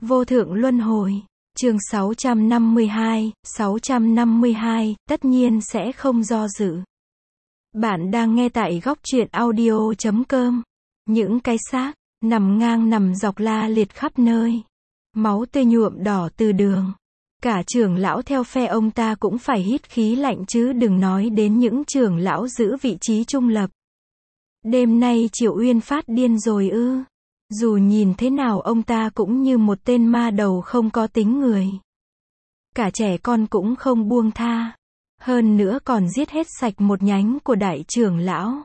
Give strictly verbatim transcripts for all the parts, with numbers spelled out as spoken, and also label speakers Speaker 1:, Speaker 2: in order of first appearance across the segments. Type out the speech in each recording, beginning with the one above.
Speaker 1: Vô thượng luân hồi. Chương sáu trăm năm mươi hai, sáu trăm năm mươi hai, tất nhiên sẽ không do dự. Bạn đang nghe tại góc truyện audio chấm com. Những cái xác nằm ngang nằm dọc la liệt khắp nơi. Máu tươi nhuộm đỏ từ đường. Cả trưởng lão theo phe ông ta cũng phải hít khí lạnh chứ đừng nói đến những trưởng lão giữ vị trí trung lập. Đêm nay Triệu Uyên phát điên rồi ư? Dù nhìn thế nào ông ta cũng như một tên ma đầu không có tính người. Cả trẻ con cũng không buông tha. Hơn nữa còn giết hết sạch một nhánh của đại trưởng lão.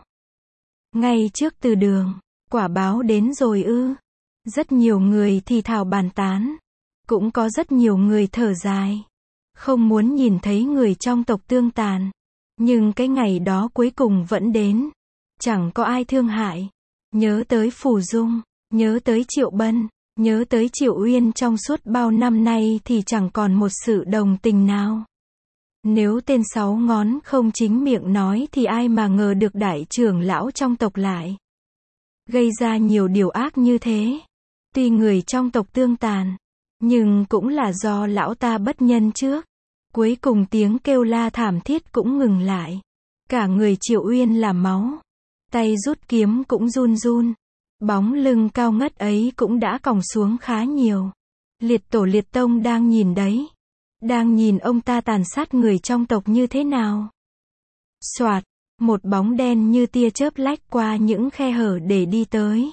Speaker 1: Ngay trước từ đường, quả báo đến rồi ư? Rất nhiều người thì thào bàn tán. Cũng có rất nhiều người thở dài. Không muốn nhìn thấy người trong tộc tương tàn. Nhưng cái ngày đó cuối cùng vẫn đến. Chẳng có ai thương hại. Nhớ tới Phù Dung, nhớ tới Triệu Bân, nhớ tới Triệu Uyên trong suốt bao năm nay thì chẳng còn một sự đồng tình nào. Nếu tên sáu ngón không chính miệng nói thì ai mà ngờ được đại trưởng lão trong tộc lại gây ra nhiều điều ác như thế. Tuy người trong tộc tương tàn, nhưng cũng là do lão ta bất nhân trước. Cuối cùng tiếng kêu la thảm thiết cũng ngừng lại. Cả người Triệu Uyên là máu. Tay rút kiếm cũng run run. Bóng lưng cao ngất ấy cũng đã còng xuống khá nhiều. Liệt tổ liệt tông đang nhìn đấy. Đang nhìn ông ta tàn sát người trong tộc như thế nào. Soạt, một bóng đen như tia chớp lách qua những khe hở để đi tới.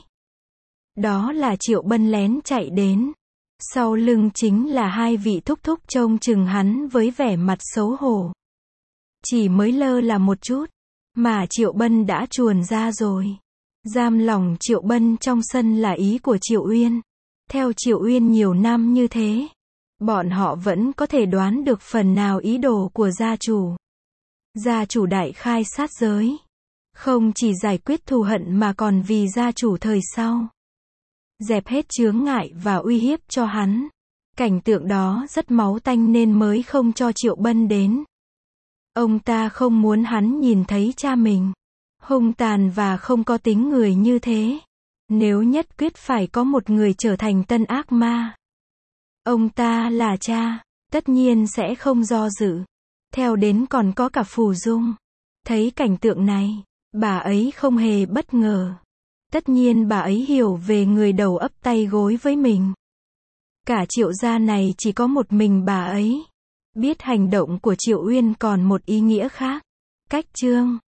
Speaker 1: Đó là Triệu Bân lén chạy đến. Sau lưng chính là hai vị thúc thúc trông chừng hắn với vẻ mặt xấu hổ. Chỉ mới lơ là một chút, mà Triệu Bân đã chuồn ra rồi. Giam lòng Triệu Bân trong sân là ý của Triệu Uyên. Theo Triệu Uyên nhiều năm như thế, bọn họ vẫn có thể đoán được phần nào ý đồ của gia chủ. Gia chủ đại khai sát giới. Không chỉ giải quyết thù hận mà còn vì gia chủ thời sau. Dẹp hết chướng ngại và uy hiếp cho hắn. Cảnh tượng đó rất máu tanh nên mới không cho Triệu Bân đến. Ông ta không muốn hắn nhìn thấy cha mình hung tàn và không có tính người như thế. Nếu nhất quyết phải có một người trở thành tân ác ma, ông ta là cha, tất nhiên sẽ không do dự. Theo đến còn có cả Phù Dung. Thấy cảnh tượng này, bà ấy không hề bất ngờ. Tất nhiên bà ấy hiểu về người đầu ấp tay gối với mình. Cả Triệu gia này chỉ có một mình bà ấy biết hành động của Triệu Uyên còn một ý nghĩa khác. Cách chương